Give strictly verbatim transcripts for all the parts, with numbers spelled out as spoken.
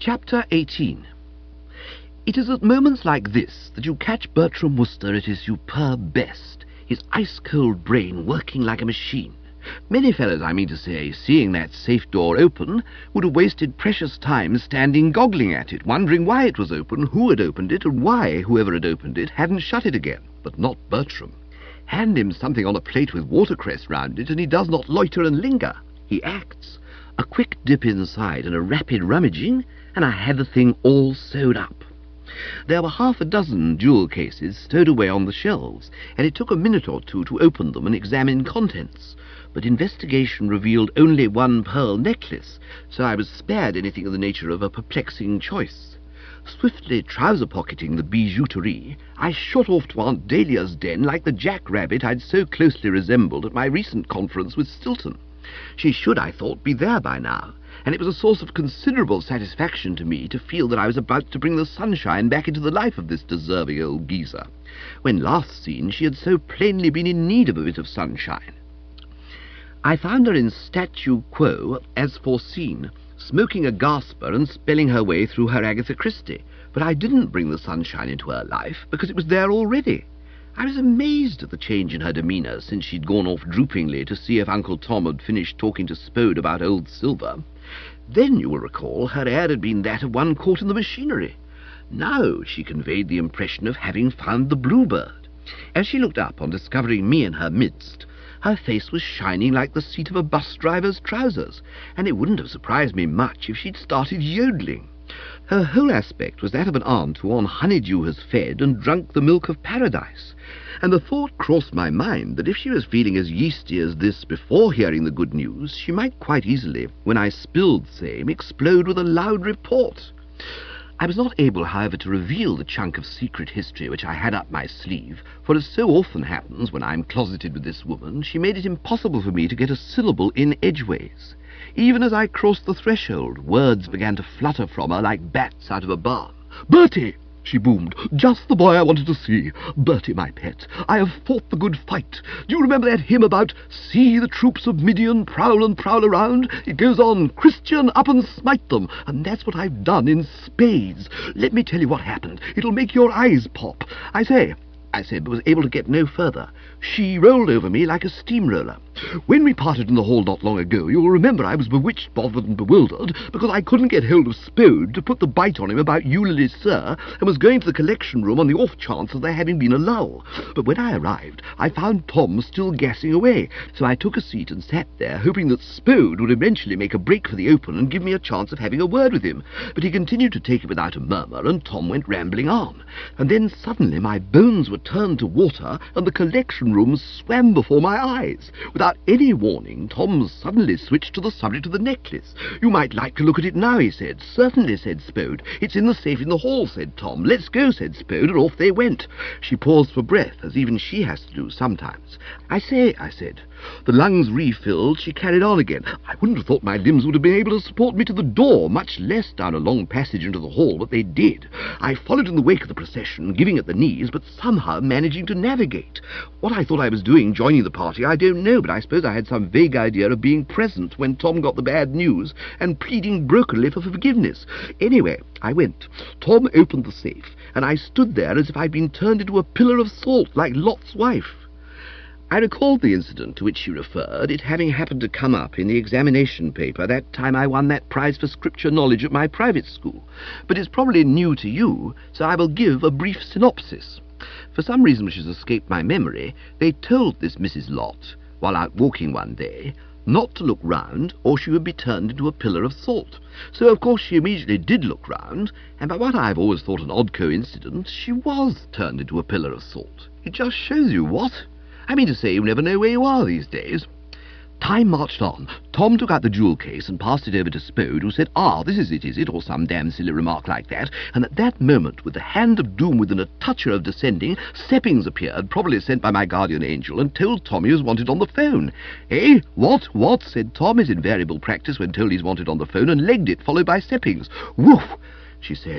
Chapter eighteen. It is at moments like this that you catch Bertram Wooster at his superb best, his ice-cold brain working like a machine. Many fellows, I mean to say, seeing that safe door open, would have wasted precious time standing goggling at it, wondering why it was open, who had opened it, and why whoever had opened it hadn't shut it again. But not Bertram. Hand him something on a plate with watercress round it, and he does not loiter and linger. He acts. A quick dip inside and a rapid rummaging, and I had the thing all sewed up. There were half a dozen jewel cases stowed away on the shelves, and it took a minute or two to open them and examine contents. But investigation revealed only one pearl necklace, so I was spared anything of the nature of a perplexing choice. Swiftly trouser-pocketing the bijouterie, I shot off to Aunt Dahlia's den like the jackrabbit I'd so closely resembled at my recent conference with Stilton. She should, I thought, be there by now, and it was a source of considerable satisfaction to me to feel that I was about to bring the sunshine back into the life of this deserving old geezer, when last seen she had so plainly been in need of a bit of sunshine. I found her in statu quo, as foreseen, smoking a gasper and spelling her way through her Agatha Christie, but I didn't bring the sunshine into her life, because it was there already. I was amazed at the change in her demeanour since she'd gone off droopingly to see if Uncle Tom had finished talking to Spode about old silver. Then, you will recall, her air had been that of one caught in the machinery. Now she conveyed the impression of having found the bluebird. As she looked up on discovering me in her midst, her face was shining like the seat of a bus driver's trousers, and it wouldn't have surprised me much if she'd started yodeling. Her whole aspect was that of an aunt who on honeydew has fed and drunk the milk of paradise, and the thought crossed my mind that if she was feeling as yeasty as this before hearing the good news, she might quite easily, when I spilled same, explode with a loud report. I was not able, however, to reveal the chunk of secret history which I had up my sleeve, for as so often happens when I am closeted with this woman, she made it impossible for me to get a syllable in edgeways. Even as I crossed the threshold, words began to flutter from her like bats out of a barn. "Bertie!" she boomed. "Just the boy I wanted to see. Bertie, my pet, I have fought the good fight. Do you remember that hymn about 'See the troops of Midian prowl and prowl around'? It goes on, 'Christian, up and smite them,' and that's what I've done in spades. Let me tell you what happened. It'll make your eyes pop. I say... I said, but was able to get no further. She rolled over me like a steamroller. When we parted in the hall not long ago, you'll remember I was bewitched, bothered, and bewildered, because I couldn't get hold of Spode to put the bite on him about Eulalie Sir, and was going to the collection room on the off chance of there having been a lull. But when I arrived, I found Tom still gassing away, so I took a seat and sat there, hoping that Spode would eventually make a break for the open and give me a chance of having a word with him. But he continued to take it without a murmur, and Tom went rambling on. And then suddenly my bones were turned to water, and the collection room swam before my eyes. Without any warning, Tom suddenly switched to the subject of the necklace. "You might like to look at it now," he said. "Certainly," said Spode. "It's in the safe in the hall," said Tom. "Let's go," said Spode, and off they went. She paused for breath, as even she has to do sometimes. "I say," I said. The lungs refilled, she carried on again. "I wouldn't have thought my limbs would have been able to support me to the door, much less down a long passage into the hall, but they did. I followed in the wake of the procession, giving at the knees, but somehow managing to navigate. What I thought I was doing, joining the party, I don't know, but I suppose I had some vague idea of being present when Tom got the bad news and pleading brokenly for forgiveness. Anyway, I went. Tom opened the safe, and I stood there as if I'd been turned into a pillar of salt, like Lot's wife." I recalled the incident to which she referred, it having happened to come up in the examination paper that time I won that prize for scripture knowledge at my private school, but it's probably new to you, so I will give a brief synopsis. For some reason which has escaped my memory, they told this Missus Lot, while out walking one day, not to look round, or she would be turned into a pillar of salt. So, of course, she immediately did look round, and by what I have always thought an odd coincidence, she was turned into a pillar of salt. It just shows you, what? I mean to say, you never know where you are these days. Time marched on. Tom took out the jewel case and passed it over to Spode, who said, "Ah, this is it, is it?" or some damn silly remark like that, and at that moment, with the hand of doom within a toucher of descending, Seppings appeared, probably sent by my guardian angel, and told Tom he was wanted on the phone. "Eh? What? What?" said Tom, his invariable practice when told he's wanted on the phone, and legged it, followed by Seppings. "Woof!" she said.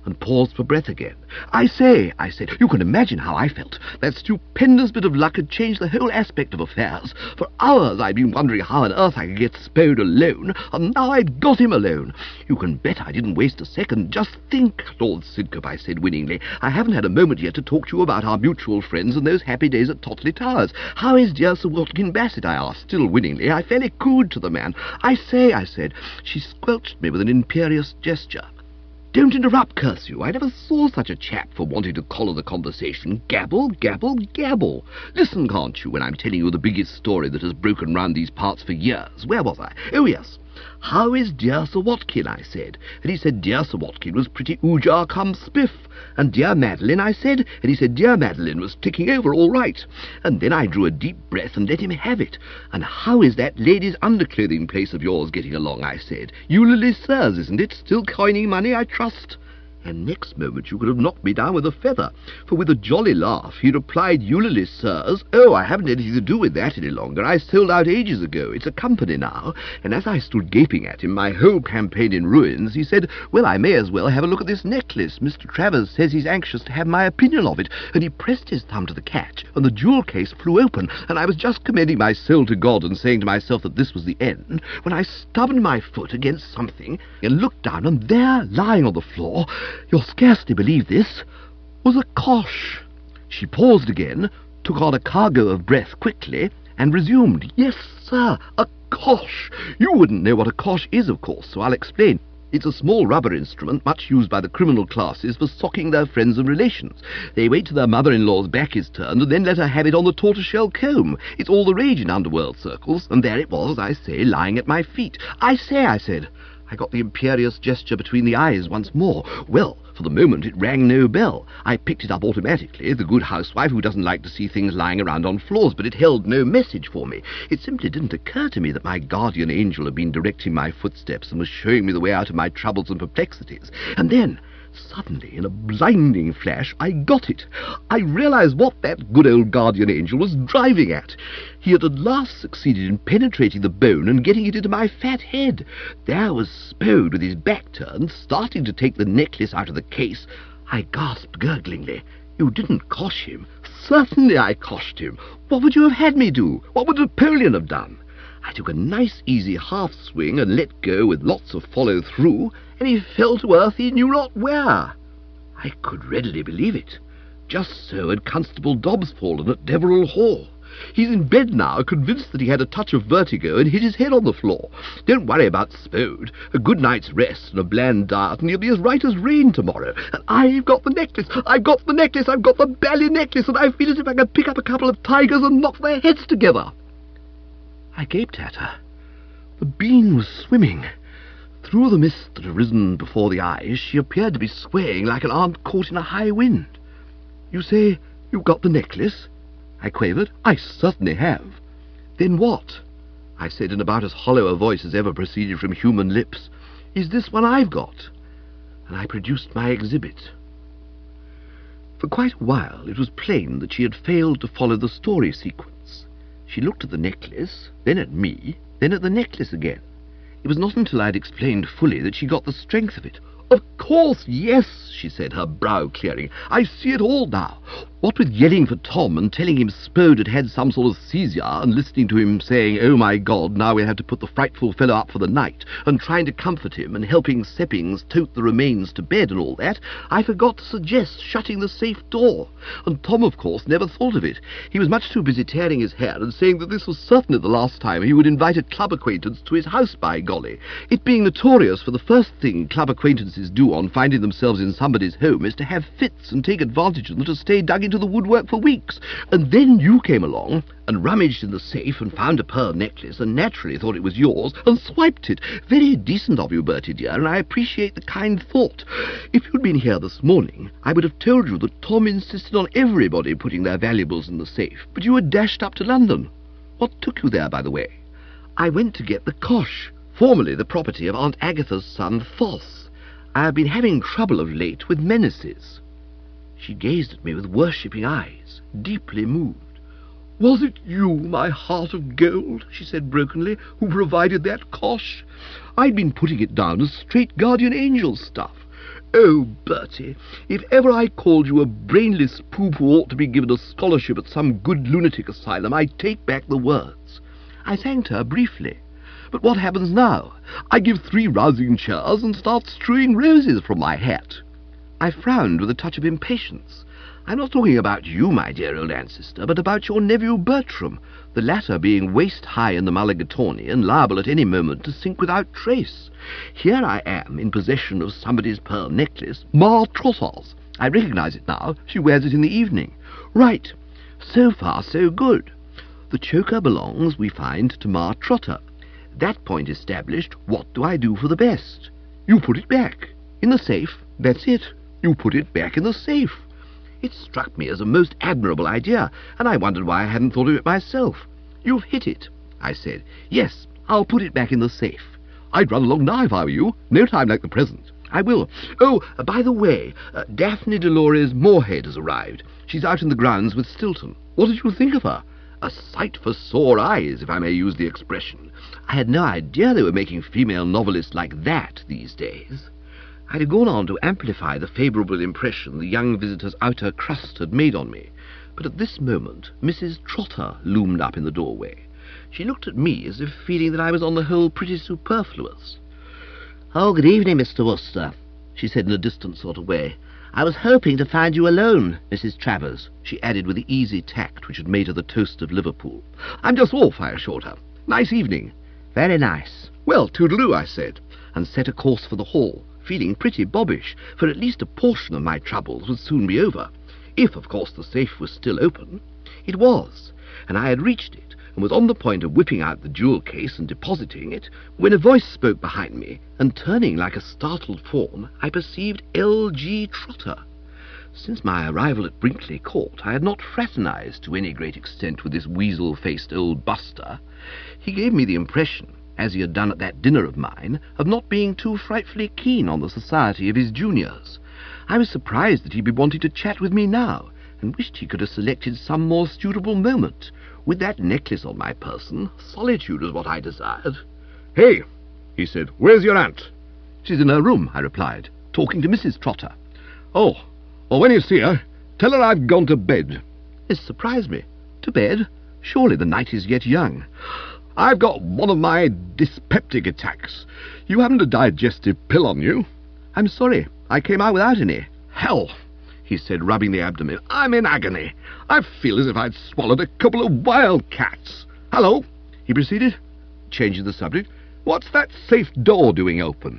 and paused for breath again. "I say," I said, "you can imagine how I felt. That stupendous bit of luck had changed the whole aspect of affairs. For hours I'd been wondering how on earth I could get Spode alone, and now I'd got him alone. You can bet I didn't waste a second. Just think, Lord Sidcup," I said winningly, "I haven't had a moment yet to talk to you about our mutual friends and those happy days at Totley Towers. How is dear Sir Watkin Bassett?" I asked, still winningly. I fairly cooed to the man. "I say," I said. She squelched me with an imperious gesture. "Don't interrupt, curse you. I never saw such a chap for wanting to collar the conversation. Gabble, gabble, gabble. Listen, can't you, when I'm telling you the biggest story that has broken round these parts for years. Where was I? Oh, yes. How is dear Sir Watkin, I said. And he said dear Sir Watkin was pretty oojar cum spiff. And dear Madeline, I said. And he said dear Madeline was ticking over all right. And then I drew a deep breath and let him have it. And how is that ladies' underclothing place of yours getting along, I said. Eulalie Sirs, isn't it? Still coining money, I trust. And next moment you could have knocked me down with a feather, for with a jolly laugh he replied, "Eulalie Sirs? Oh, I haven't anything to do with that any longer. I sold out ages ago. It's a company now." And as I stood gaping at him, my whole campaign in ruins, he said, "Well, I may as well have a look at this necklace. Mister Travers says he's anxious to have my opinion of it." And he pressed his thumb to the catch, and the jewel case flew open, and I was just commending my soul to God and saying to myself that this was the end, when I stubbed my foot against something and looked down, and there, lying on the floor, you'll scarcely believe this, was a cosh. She paused again, took on a cargo of breath quickly, and resumed. "Yes, sir, a cosh. You wouldn't know what a cosh is, of course, so I'll explain. It's a small rubber instrument much used by the criminal classes for socking their friends and relations. They wait till their mother-in-law's back is turned and then let her have it on the tortoiseshell comb. It's all the rage in underworld circles, and there it was, I say, lying at my feet. I say, I said. I got the imperious gesture between the eyes once more. Well, for the moment it rang no bell. I picked it up automatically, the good housewife who doesn't like to see things lying around on floors, but it held no message for me. It simply didn't occur to me that my guardian angel had been directing my footsteps and was showing me the way out of my troubles and perplexities. And then, suddenly, in a blinding flash, I got it. I realized what that good old guardian angel was driving at. He had at last succeeded in penetrating the bone and getting it into my fat head. There was Spode with his back turned, starting to take the necklace out of the case. I gasped gurglingly. "You didn't cosh him?" "Certainly I coshed him. What would you have had me do? What would Napoleon have done?" I took a nice easy half swing and let go with lots of follow through, and he fell to earth he knew not where. I could readily believe it. Just so had Constable Dobbs fallen at Deverell Hall. He's in bed now, convinced that he had a touch of vertigo and hit his head on the floor. Don't worry about Spode. A good night's rest and a bland diet, and he'll be as right as rain tomorrow. And I've got the necklace, I've got the necklace, I've got the bally necklace, and I feel as if I could pick up a couple of tigers and knock their heads together. I gaped at her. The bean was swimming. Through the mist that had risen before the eyes, she appeared to be swaying like an ant caught in a high wind. "You say you've got the necklace?" I quavered. "I certainly have." "Then what?" I said in about as hollow a voice as ever proceeded from human lips. "Is this one I've got?" And I produced my exhibit. For quite a while it was plain that she had failed to follow the story sequence. She looked at the necklace, then at me, then at the necklace again. It was not until I had explained fully that she got the strength of it. "Of course, yes," she said, her brow clearing. "I see it all now. What with yelling for Tom and telling him Spode had had some sort of seizure, and listening to him saying, 'Oh, my God, now we'll have to put the frightful fellow up for the night,' and trying to comfort him, and helping Seppings tote the remains to bed and all that, I forgot to suggest shutting the safe door. And Tom, of course, never thought of it. He was much too busy tearing his hair and saying that this was certainly the last time he would invite a club acquaintance to his house, by golly. It being notorious for the first thing club acquaintances do on finding themselves in somebody's home is to have fits and take advantage of them to stay dug into the woodwork for weeks. And then you came along and rummaged in the safe and found a pearl necklace and naturally thought it was yours and swiped it. Very decent of you, Bertie dear, and I appreciate the kind thought. If you'd been here this morning, I would have told you that Tom insisted on everybody putting their valuables in the safe, but you had dashed up to London. What took you there, by the way?" "I went to get the cosh, formerly the property of Aunt Agatha's son, Foss. I have been having trouble of late with menaces." She gazed at me with worshipping eyes, deeply moved. "Was it you, my heart of gold," she said brokenly, "who provided that cosh? I'd been putting it down as straight guardian angel stuff. Oh, Bertie, if ever I called you a brainless poop who ought to be given a scholarship at some good lunatic asylum, I take back the words. I thanked her briefly. But what happens now? I give three rousing cheers and start strewing roses from my hat. I frowned with a touch of impatience. I'm not talking about you, my dear old ancestor, but about your nephew Bertram, the latter being waist-high in the Mulligatawny and liable at any moment to sink without trace. Here I am, in possession of somebody's pearl necklace, Ma Trotter's. I recognize it now. She wears it in the evening. Right. So far, so good. The choker belongs, we find, to Ma Trotter. That point established, what do I do for the best? You put it back. In the safe. That's it. You put it back in the safe. It struck me as a most admirable idea, and I wondered why I hadn't thought of it myself. You've hit it, I said. Yes, I'll put it back in the safe. I'd run along now if I were you. No time like the present. I will. Oh, uh, by the way, uh, Daphne Dolores Moorhead has arrived. She's out in the grounds with Stilton. What did you think of her? A sight for sore eyes, if I may use the expression. I had no idea they were making female novelists like that these days. I had gone on to amplify the favourable impression the young visitor's outer crust had made on me, but at this moment Missus Trotter loomed up in the doorway. She looked at me as if feeling that I was on the whole pretty superfluous. "Oh, good evening, Mister Wooster," she said in a distant sort of way. "I was hoping to find you alone, Missus Travers," she added with the easy tact which had made her the toast of Liverpool. "I'm just off," I assured her. "Nice evening." "Very nice." "Well, toodaloo," I said, and set a course for the hall, feeling pretty bobbish, for at least a portion of my troubles would soon be over, if, of course, the safe was still open. It was, and I had reached it, and was on the point of whipping out the jewel case and depositing it, when a voice spoke behind me, and turning like a startled fawn, I perceived L G Trotter. Since my arrival at Brinkley Court, I had not fraternized to any great extent with this weasel-faced old buster. He gave me the impression, as he had done at that dinner of mine, of not being too frightfully keen on the society of his juniors. I was surprised that he'd be wanting to chat with me now, and wished he could have selected some more suitable moment. With that necklace on my person, solitude was what I desired. "Hey," he said, "where's your aunt?" "She's in her room," I replied, "talking to Missus Trotter." "Oh, well, when you see her, tell her I've gone to bed." This surprised me. To bed? Surely the night is yet young. "I've got one of my dyspeptic attacks. You haven't a digestive pill on you?" "I'm sorry, I came out without any." "Hell," he said, rubbing the abdomen. "I'm in agony. I feel as if I'd swallowed a couple of wildcats. Hello," he proceeded, changing the subject. "What's that safe door doing open?"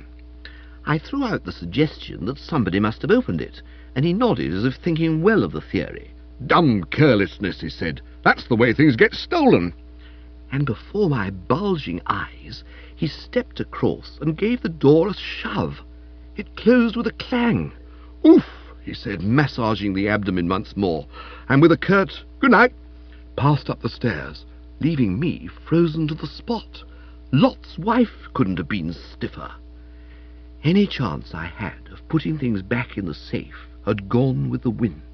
I threw out the suggestion that somebody must have opened it, and he nodded as if thinking well of the theory. "Dumb carelessness," he said. "That's the way things get stolen." And before my bulging eyes he stepped across and gave the door a shove. It closed with a clang. "Oof," he said, massaging the abdomen once more, and with a curt "good night," passed up the stairs, leaving me frozen to the spot. Lot's wife couldn't have been stiffer. Any chance I had of putting things back in the safe had gone with the wind.